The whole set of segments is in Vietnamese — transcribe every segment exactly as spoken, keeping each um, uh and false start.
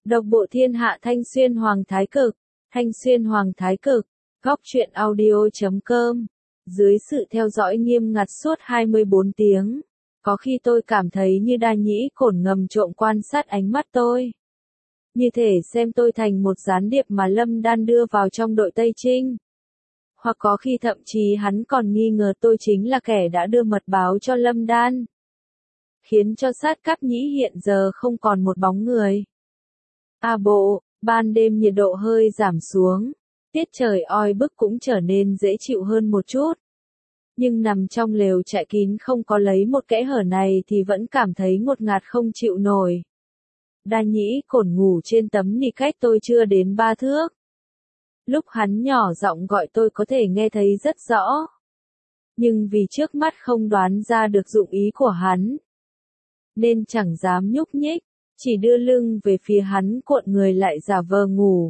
Độc bộ thiên hạ Thanh Xuyên Hoàng Thái Cực, Thanh Xuyên Hoàng Thái Cực, góc truyện audio chấm com. Dưới sự theo dõi nghiêm ngặt suốt hai mươi bốn tiếng, có khi tôi cảm thấy như đa nhĩ cổn ngầm trộm quan sát ánh mắt tôi. Như thể xem tôi thành một gián điệp mà Lâm Đan đưa vào trong đội Tây Trinh. Hoặc có khi thậm chí hắn còn nghi ngờ tôi chính là kẻ đã đưa mật báo cho Lâm Đan, khiến cho sát Cáp Nhĩ hiện giờ không còn một bóng người. À bộ, ban đêm nhiệt độ hơi giảm xuống, tiết trời oi bức cũng trở nên dễ chịu hơn một chút. Nhưng nằm trong lều trại kín không có lấy một kẽ hở này thì vẫn cảm thấy ngột ngạt không chịu nổi. Đa nhĩ cổn ngủ trên tấm nỉ cách tôi chưa đến ba thước. Lúc hắn nhỏ giọng gọi tôi có thể nghe thấy rất rõ. Nhưng vì trước mắt không đoán ra được dụng ý của hắn, nên chẳng dám nhúc nhích, chỉ đưa lưng về phía hắn cuộn người lại giả vờ ngủ.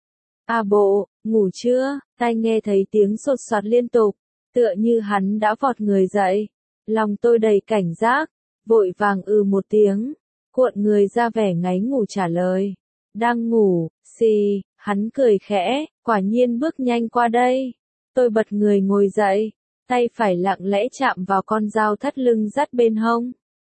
À bộ, ngủ chưa? Tai nghe thấy tiếng sột soạt liên tục, tựa như hắn đã vọt người dậy. Lòng tôi đầy cảnh giác, vội vàng ừ một tiếng, cuộn người ra vẻ ngáy ngủ trả lời. Đang ngủ, xì, hắn cười khẽ, quả nhiên bước nhanh qua đây. Tôi bật người ngồi dậy, tay phải lặng lẽ chạm vào con dao thắt lưng dắt bên hông.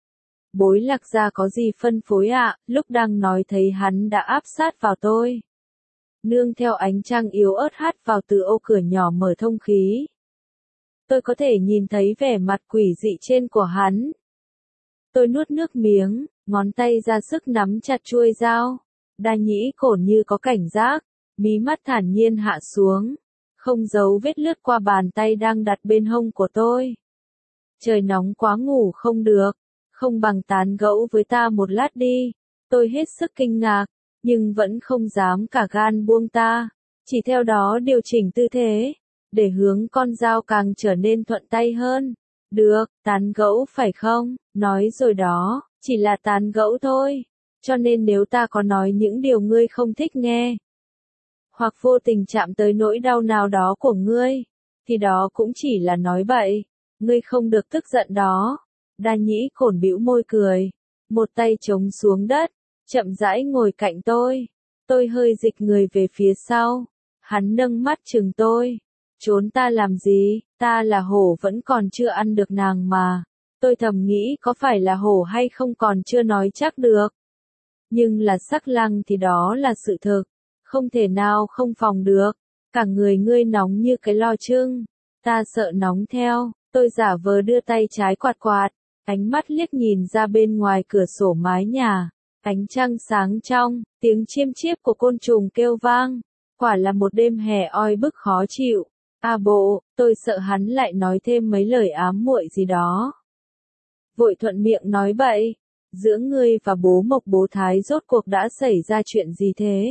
Bối Lạc Gia có gì phân phối ạ? À? Lúc đang nói thấy hắn đã áp sát vào tôi. Nương theo ánh trăng yếu ớt hắt vào từ ô cửa nhỏ mở thông khí. Tôi có thể nhìn thấy vẻ mặt quỷ dị trên của hắn. Tôi nuốt nước miếng, ngón tay ra sức nắm chặt chuôi dao. Đa nhĩ cổn như có cảnh giác, mí mắt thản nhiên hạ xuống, không giấu vết lướt qua bàn tay đang đặt bên hông của tôi. Trời nóng quá ngủ không được, không bằng tán gẫu với ta một lát đi. Tôi hết sức kinh ngạc, nhưng vẫn không dám cả gan buông ta, chỉ theo đó điều chỉnh tư thế, để hướng con dao càng trở nên thuận tay hơn. Được, tán gẫu phải không? Nói rồi đó, chỉ là tán gẫu thôi, cho nên nếu ta có nói những điều ngươi không thích nghe, hoặc vô tình chạm tới nỗi đau nào đó của ngươi, thì đó cũng chỉ là nói bậy, ngươi không được tức giận đó. Đa nhĩ cổn bĩu môi cười, một tay chống xuống đất, chậm rãi ngồi cạnh tôi. Tôi hơi dịch người về phía sau, hắn nâng mắt chừng tôi. Trốn ta làm gì, ta là hổ vẫn còn chưa ăn được nàng mà. Tôi thầm nghĩ có phải là hổ hay không còn chưa nói chắc được. Nhưng là sắc lăng thì đó là sự thực, không thể nào không phòng được. Cả người ngươi nóng như cái lò chưng, ta sợ nóng theo. Tôi giả vờ đưa tay trái quạt quạt, ánh mắt liếc nhìn ra bên ngoài cửa sổ mái nhà. Ánh trăng sáng trong, tiếng chiêm chiếp của côn trùng kêu vang. Quả là một đêm hè oi bức khó chịu. À bộ, tôi sợ hắn lại nói thêm mấy lời ám muội gì đó. Vội thuận miệng nói bậy, giữa ngươi và bố Mộc bố Thái rốt cuộc đã xảy ra chuyện gì thế?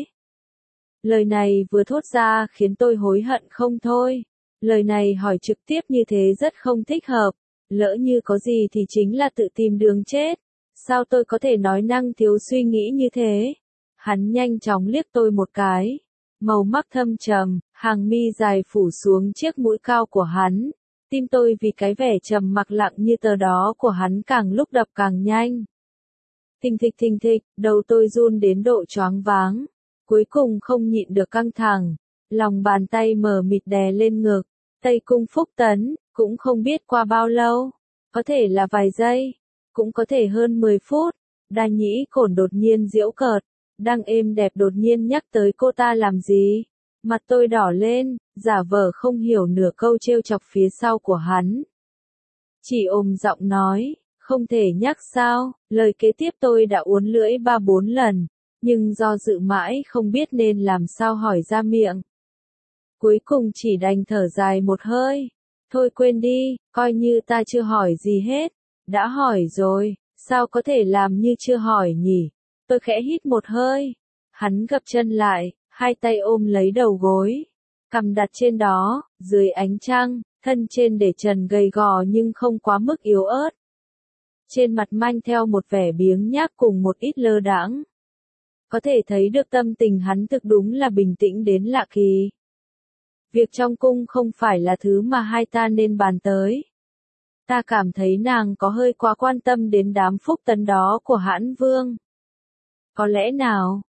Lời này vừa thốt ra khiến tôi hối hận không thôi. Lời này hỏi trực tiếp như thế rất không thích hợp. Lỡ như có gì thì chính là tự tìm đường chết. Sao tôi có thể nói năng thiếu suy nghĩ như thế? Hắn nhanh chóng liếc tôi một cái. Màu mắt thâm trầm, hàng mi dài phủ xuống chiếc mũi cao của hắn. Tim tôi vì cái vẻ trầm mặc lặng như tờ đó của hắn càng lúc đập càng nhanh. Thình thịch thình thịch, đầu tôi run đến độ choáng váng. Cuối cùng không nhịn được căng thẳng. Lòng bàn tay mờ mịt đè lên ngực. Tây cung phúc tấn, cũng không biết qua bao lâu. Có thể là vài giây, cũng có thể hơn mười phút. Đa nhĩ cổn đột nhiên giễu cợt. Đang êm đẹp đột nhiên nhắc tới cô ta làm gì? Mặt tôi đỏ lên, giả vờ không hiểu nửa câu trêu chọc phía sau của hắn. Chỉ ôm giọng nói, không thể nhắc sao? Lời kế tiếp tôi đã uốn lưỡi ba bốn lần, nhưng do dự mãi không biết nên làm sao hỏi ra miệng. Cuối cùng chỉ đành thở dài một hơi. Thôi quên đi, coi như ta chưa hỏi gì hết. Đã hỏi rồi, sao có thể làm như chưa hỏi nhỉ? Tôi khẽ hít một hơi. Hắn gập chân lại, hai tay ôm lấy đầu gối, cằm đặt trên đó, dưới ánh trăng, thân trên để trần gầy gò nhưng không quá mức yếu ớt. Trên mặt manh theo một vẻ biếng nhác cùng một ít lơ đãng. Có thể thấy được tâm tình hắn thực đúng là bình tĩnh đến lạ kỳ. Việc trong cung không phải là thứ mà hai ta nên bàn tới. Ta cảm thấy nàng có hơi quá quan tâm đến đám phúc tấn đó của Hãn Vương. Có lẽ nào,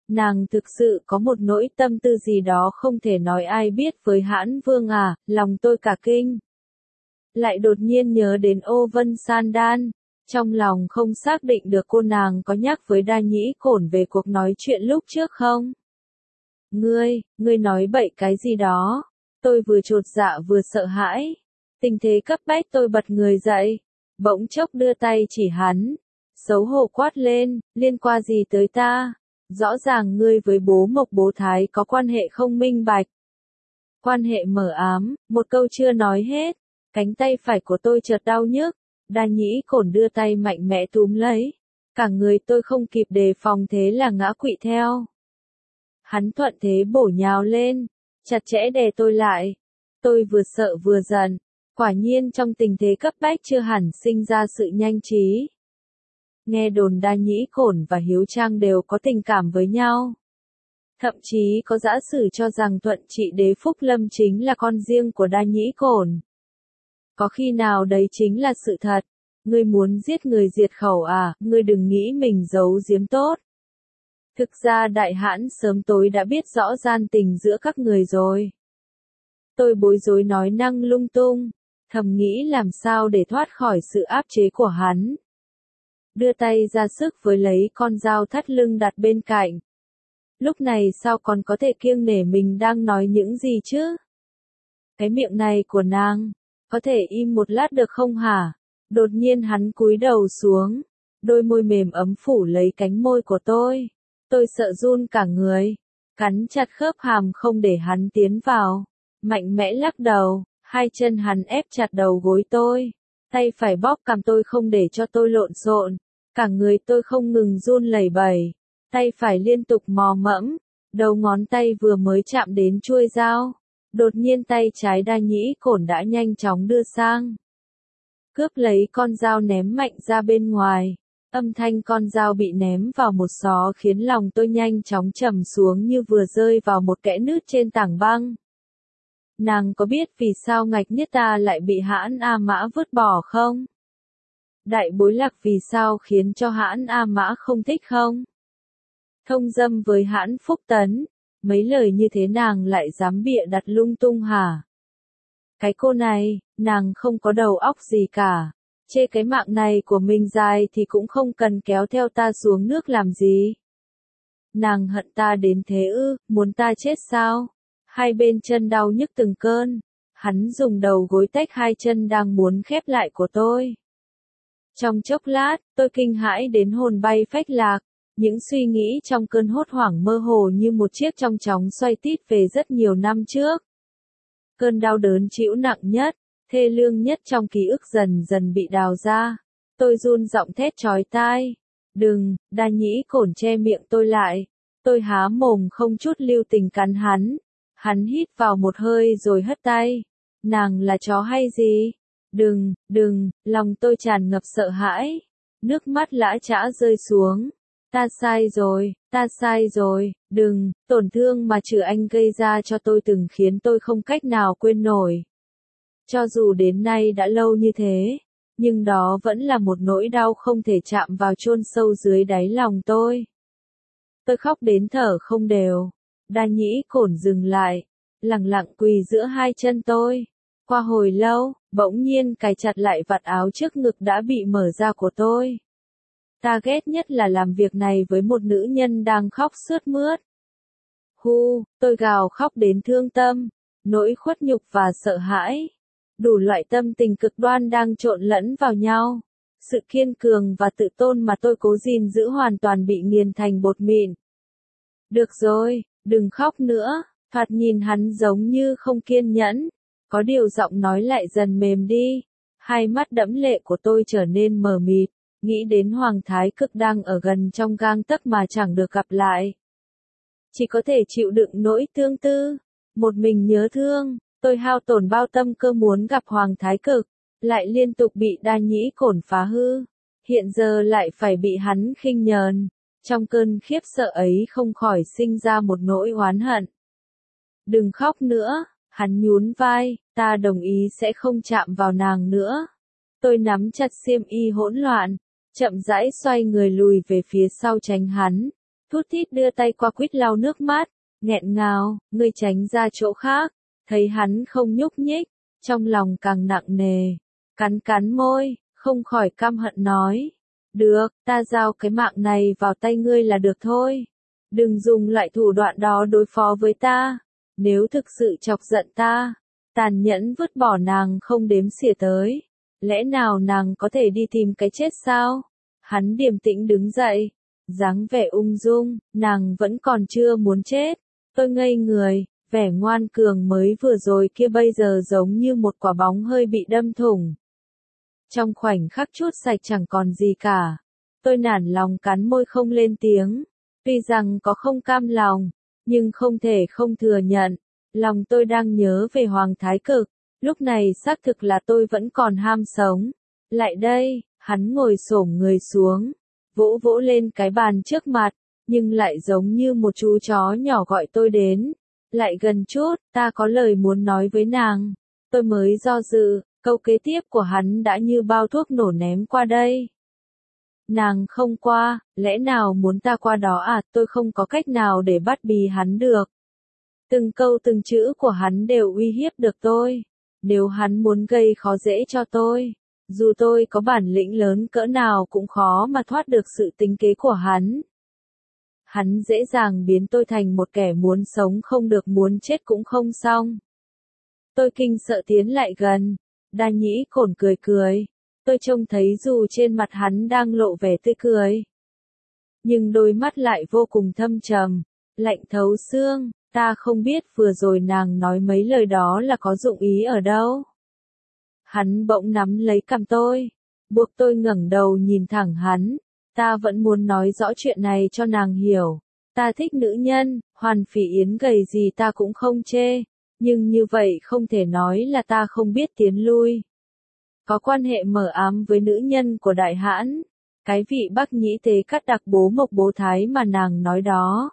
Nàng thực sự có một nỗi tâm tư gì đó không thể nói ai biết với Hãn Vương à, lòng tôi cả kinh. Lại đột nhiên nhớ đến Ô Vân San Đan, trong lòng không xác định được cô nàng có nhắc với Đa Nhĩ Cổn về cuộc nói chuyện lúc trước không? Ngươi, ngươi nói bậy cái gì đó? Tôi vừa chột dạ vừa sợ hãi. Tình thế cấp bách tôi bật người dậy, bỗng chốc đưa tay chỉ hắn, xấu hổ quát lên, liên quan gì tới ta? Rõ ràng ngươi với bố Mộc bố Thái có quan hệ không minh bạch. Quan hệ mờ ám, một câu chưa nói hết, cánh tay phải của tôi chợt đau nhức, Đa Nhĩ Cổn đưa tay mạnh mẽ túm lấy, cả người tôi không kịp đề phòng thế là ngã quỵ theo. Hắn thuận thế bổ nhào lên, chặt chẽ đè tôi lại. Tôi vừa sợ vừa giận, quả nhiên trong tình thế cấp bách chưa hẳn sinh ra sự nhanh trí. Nghe đồn Đa Nhĩ Cổn và Hiếu Trang đều có tình cảm với nhau. Thậm chí có giả sử cho rằng Thuận Trị Đế Phúc Lâm chính là con riêng của Đa Nhĩ Cổn. Có khi nào đấy chính là sự thật? Ngươi muốn giết người diệt khẩu à, ngươi đừng nghĩ mình giấu giếm tốt. Thực ra Đại Hãn sớm tối đã biết rõ gian tình giữa các người rồi. Tôi bối rối nói năng lung tung, thầm nghĩ làm sao để thoát khỏi sự áp chế của hắn. Đưa tay ra sức với lấy con dao thắt lưng đặt bên cạnh. Lúc này sao còn có thể kiêng nể mình đang nói những gì chứ? Cái miệng này của nàng, có thể im một lát được không hả? Đột nhiên hắn cúi đầu xuống, đôi môi mềm ấm phủ lấy cánh môi của tôi. Tôi sợ run cả người, cắn chặt khớp hàm không để hắn tiến vào, mạnh mẽ lắc đầu, hai chân hắn ép chặt đầu gối tôi, tay phải bóp cằm tôi không để cho tôi lộn xộn, cả người tôi không ngừng run lẩy bẩy, tay phải liên tục mò mẫm, đầu ngón tay vừa mới chạm đến chuôi dao, đột nhiên tay trái Đa Nhĩ Cổn đã nhanh chóng đưa sang, cướp lấy con dao ném mạnh ra bên ngoài. Âm thanh con dao bị ném vào một xó khiến lòng tôi nhanh chóng trầm xuống như vừa rơi vào một kẽ nứt trên tảng băng. Nàng có biết vì sao Ngạch Niết Ta lại bị Hãn A Mã vứt bỏ không? Đại Bối Lạc vì sao khiến cho Hãn A Mã không thích không? Thông dâm với Hãn Phúc Tấn, mấy lời như thế nàng lại dám bịa đặt lung tung hả? Cái cô này, nàng không có đầu óc gì cả. Chê cái mạng này của mình dài thì cũng không cần kéo theo ta xuống nước làm gì. Nàng hận ta đến thế ư, muốn ta chết sao? Hai bên chân đau nhức từng cơn. Hắn dùng đầu gối tách hai chân đang muốn khép lại của tôi. Trong chốc lát, tôi kinh hãi đến hồn bay phách lạc. Những suy nghĩ trong cơn hốt hoảng mơ hồ như một chiếc trong chóng xoay tít về rất nhiều năm trước. Cơn đau đớn chịu nặng nhất, thê lương nhất trong ký ức dần dần bị đào ra. Tôi run giọng thét chói tai. Đừng, Đa Nhĩ Cổn che miệng tôi lại. Tôi há mồm không chút lưu tình cắn hắn. Hắn hít vào một hơi rồi hất tay. Nàng là chó hay gì? Đừng, đừng, lòng tôi tràn ngập sợ hãi. Nước mắt lã chã rơi xuống. Ta sai rồi, ta sai rồi, đừng, tổn thương mà trừ anh gây ra cho tôi từng khiến tôi không cách nào quên nổi. Cho dù đến nay đã lâu như thế, nhưng đó vẫn là một nỗi đau không thể chạm vào chôn sâu dưới đáy lòng tôi. Tôi khóc đến thở không đều. Đa Nhĩ Cổn dừng lại, lặng lặng quỳ giữa hai chân tôi. Qua hồi lâu, bỗng nhiên cài chặt lại vạt áo trước ngực đã bị mở ra của tôi. Ta ghét nhất là làm việc này với một nữ nhân đang khóc sướt mướt. Hu, tôi gào khóc đến thương tâm, nỗi khuất nhục và sợ hãi. Đủ loại tâm tình cực đoan đang trộn lẫn vào nhau. Sự kiên cường và tự tôn mà tôi cố gìn giữ hoàn toàn bị nghiền thành bột mịn. Được rồi, đừng khóc nữa. Thoạt nhìn hắn giống như không kiên nhẫn. Có điều giọng nói lại dần mềm đi. Hai mắt đẫm lệ của tôi trở nên mờ mịt. Nghĩ đến Hoàng Thái Cực đang ở gần trong gang tấc mà chẳng được gặp lại. Chỉ có thể chịu đựng nỗi tương tư. Một mình nhớ thương. Tôi hao tổn bao tâm cơ muốn gặp Hoàng Thái Cực, lại liên tục bị Đa Nhĩ Cổn phá hư, hiện giờ lại phải bị hắn khinh nhờn, trong cơn khiếp sợ ấy không khỏi sinh ra một nỗi oán hận. Đừng khóc nữa, hắn nhún vai, ta đồng ý sẽ không chạm vào nàng nữa. Tôi nắm chặt xiêm y hỗn loạn, chậm rãi xoay người lùi về phía sau tránh hắn, Thút thít đưa tay qua quýt lau nước mắt, nghẹn ngào, ngươi tránh ra chỗ khác, thấy hắn không nhúc nhích, trong lòng càng nặng nề, cắn cắn môi, không khỏi căm hận nói. Được, ta giao cái mạng này vào tay ngươi là được thôi. Đừng dùng loại thủ đoạn đó đối phó với ta. Nếu thực sự chọc giận ta, tàn nhẫn vứt bỏ nàng không đếm xỉa tới. Lẽ nào nàng có thể đi tìm cái chết sao? Hắn điềm tĩnh đứng dậy, dáng vẻ ung dung, nàng vẫn còn chưa muốn chết. Tôi ngây người, vẻ ngoan cường mới vừa rồi kia bây giờ giống như một quả bóng hơi bị đâm thủng. Trong khoảnh khắc chút sạch chẳng còn gì cả. Tôi nản lòng cắn môi không lên tiếng. Tuy rằng có không cam lòng, nhưng không thể không thừa nhận. Lòng tôi đang nhớ về Hoàng Thái Cực. Lúc này xác thực là tôi vẫn còn ham sống. Lại đây, hắn ngồi xổm người xuống, vỗ vỗ lên cái bàn trước mặt, nhưng lại giống như một chú chó nhỏ gọi tôi đến. Lại gần chút, ta có lời muốn nói với nàng. Tôi mới do dự, câu kế tiếp của hắn đã như bao thuốc nổ ném qua đây. Nàng không qua, lẽ nào muốn ta qua đó à? Tôi không có cách nào để bắt bì hắn được. Từng câu từng chữ của hắn đều uy hiếp được tôi. Nếu hắn muốn gây khó dễ cho tôi, dù tôi có bản lĩnh lớn cỡ nào cũng khó mà thoát được sự tính kế của hắn. Hắn dễ dàng biến tôi thành một kẻ muốn sống không được muốn chết cũng không xong. Tôi kinh sợ tiến lại gần. Đa Nhĩ Cổn cười cười. Tôi trông thấy dù trên mặt hắn đang lộ vẻ tươi cười, nhưng đôi mắt lại vô cùng thâm trầm, lạnh thấu xương. Ta không biết vừa rồi nàng nói mấy lời đó là có dụng ý ở đâu. Hắn bỗng nắm lấy cằm tôi, buộc tôi ngẩng đầu nhìn thẳng hắn. Ta vẫn muốn nói rõ chuyện này cho nàng hiểu. Ta thích nữ nhân, Hoàn Phỉ Yến gầy gì ta cũng không chê, nhưng như vậy không thể nói là ta không biết tiến lui. Có quan hệ mờ ám với nữ nhân của Đại Hãn, cái vị Bắc Nhĩ Tế Cát đặc bố Mộc Bố Thái mà nàng nói đó.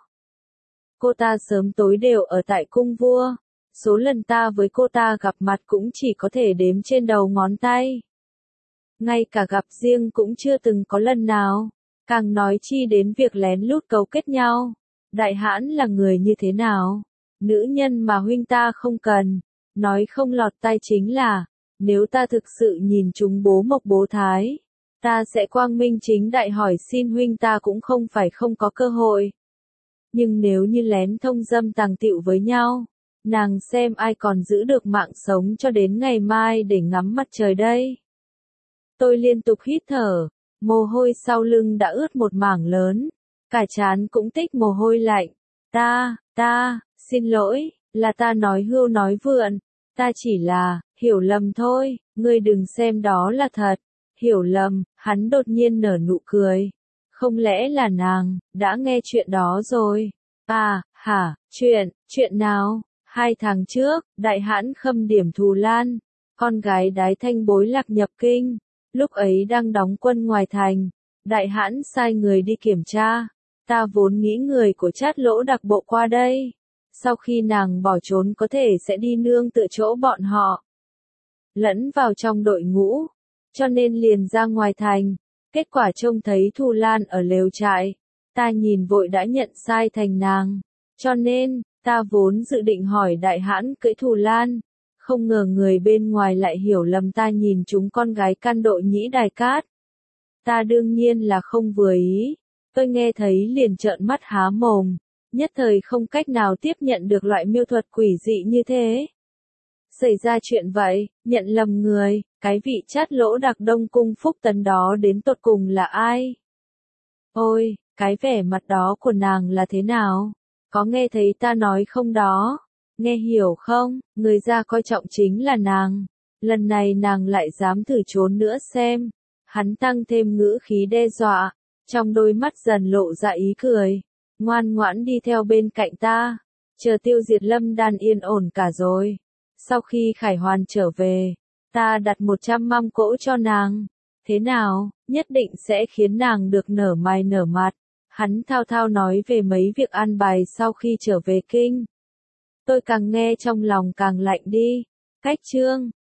Cô ta sớm tối đều ở tại cung vua, số lần ta với cô ta gặp mặt cũng chỉ có thể đếm trên đầu ngón tay. Ngay cả gặp riêng cũng chưa từng có lần nào, càng nói chi đến việc lén lút cấu kết nhau. Đại Hãn là người như thế nào? Nữ nhân mà huynh ta không cần, nói không lọt tai chính là, nếu ta thực sự nhìn chúng bố Mộc Bố Thái, ta sẽ quang minh chính đại hỏi xin huynh ta cũng không phải không có cơ hội. Nhưng nếu như lén thông dâm tàng tịu với nhau, nàng xem ai còn giữ được mạng sống cho đến ngày mai để ngắm mặt trời đây. Tôi liên tục hít thở, mồ hôi sau lưng đã ướt một mảng lớn, cả trán cũng tích mồ hôi lạnh. Ta, ta, xin lỗi, là ta nói hưu nói vượn, ta chỉ là, hiểu lầm thôi, ngươi đừng xem đó là thật. Hiểu lầm, hắn đột nhiên nở nụ cười. Không lẽ là nàng, đã nghe chuyện đó rồi? À, hả, chuyện, chuyện nào? Hai tháng trước, Đại Hãn Khâm điểm Thù Lan, con gái Đái Thanh Bối lạc nhập kinh. Lúc ấy đang đóng quân ngoài thành, Đại Hãn sai người đi kiểm tra. Ta vốn nghĩ người của Trát Lỗ đặc bộ qua đây. Sau khi nàng bỏ trốn có thể sẽ đi nương tựa chỗ bọn họ, lẫn vào trong đội ngũ, cho nên liền ra ngoài thành. Kết quả trông thấy Thù Lan ở lều trại, ta nhìn vội đã nhận sai thành nàng, cho nên, ta vốn dự định hỏi Đại Hãn cưỡi Thù Lan, không ngờ người bên ngoài lại hiểu lầm ta nhìn chúng con gái can độ Nhĩ Đài Cát. Ta đương nhiên là không vừa ý, tôi nghe thấy liền trợn mắt há mồm, nhất thời không cách nào tiếp nhận được loại miêu thuật quỷ dị như thế. Xảy ra chuyện vậy, nhận lầm người, cái vị Trát Lỗ đặc Đông Cung Phúc Tấn đó đến tột cùng là ai? Ôi, cái vẻ mặt đó của nàng là thế nào? Có nghe thấy ta nói không đó? Nghe hiểu không? Người ra coi trọng chính là nàng. Lần này nàng lại dám thử trốn nữa xem. Hắn tăng thêm ngữ khí đe dọa, trong đôi mắt dần lộ ra ý cười. Ngoan ngoãn đi theo bên cạnh ta, chờ Tiêu Diệt Lâm Đan yên ổn cả rồi. Sau khi Khải Hoàn trở về, ta đặt một trăm mâm cỗ cho nàng. Thế nào, nhất định sẽ khiến nàng được nở mày nở mặt. Hắn thao thao nói về mấy việc an bài sau khi trở về kinh. Tôi càng nghe trong lòng càng lạnh đi. Cách chương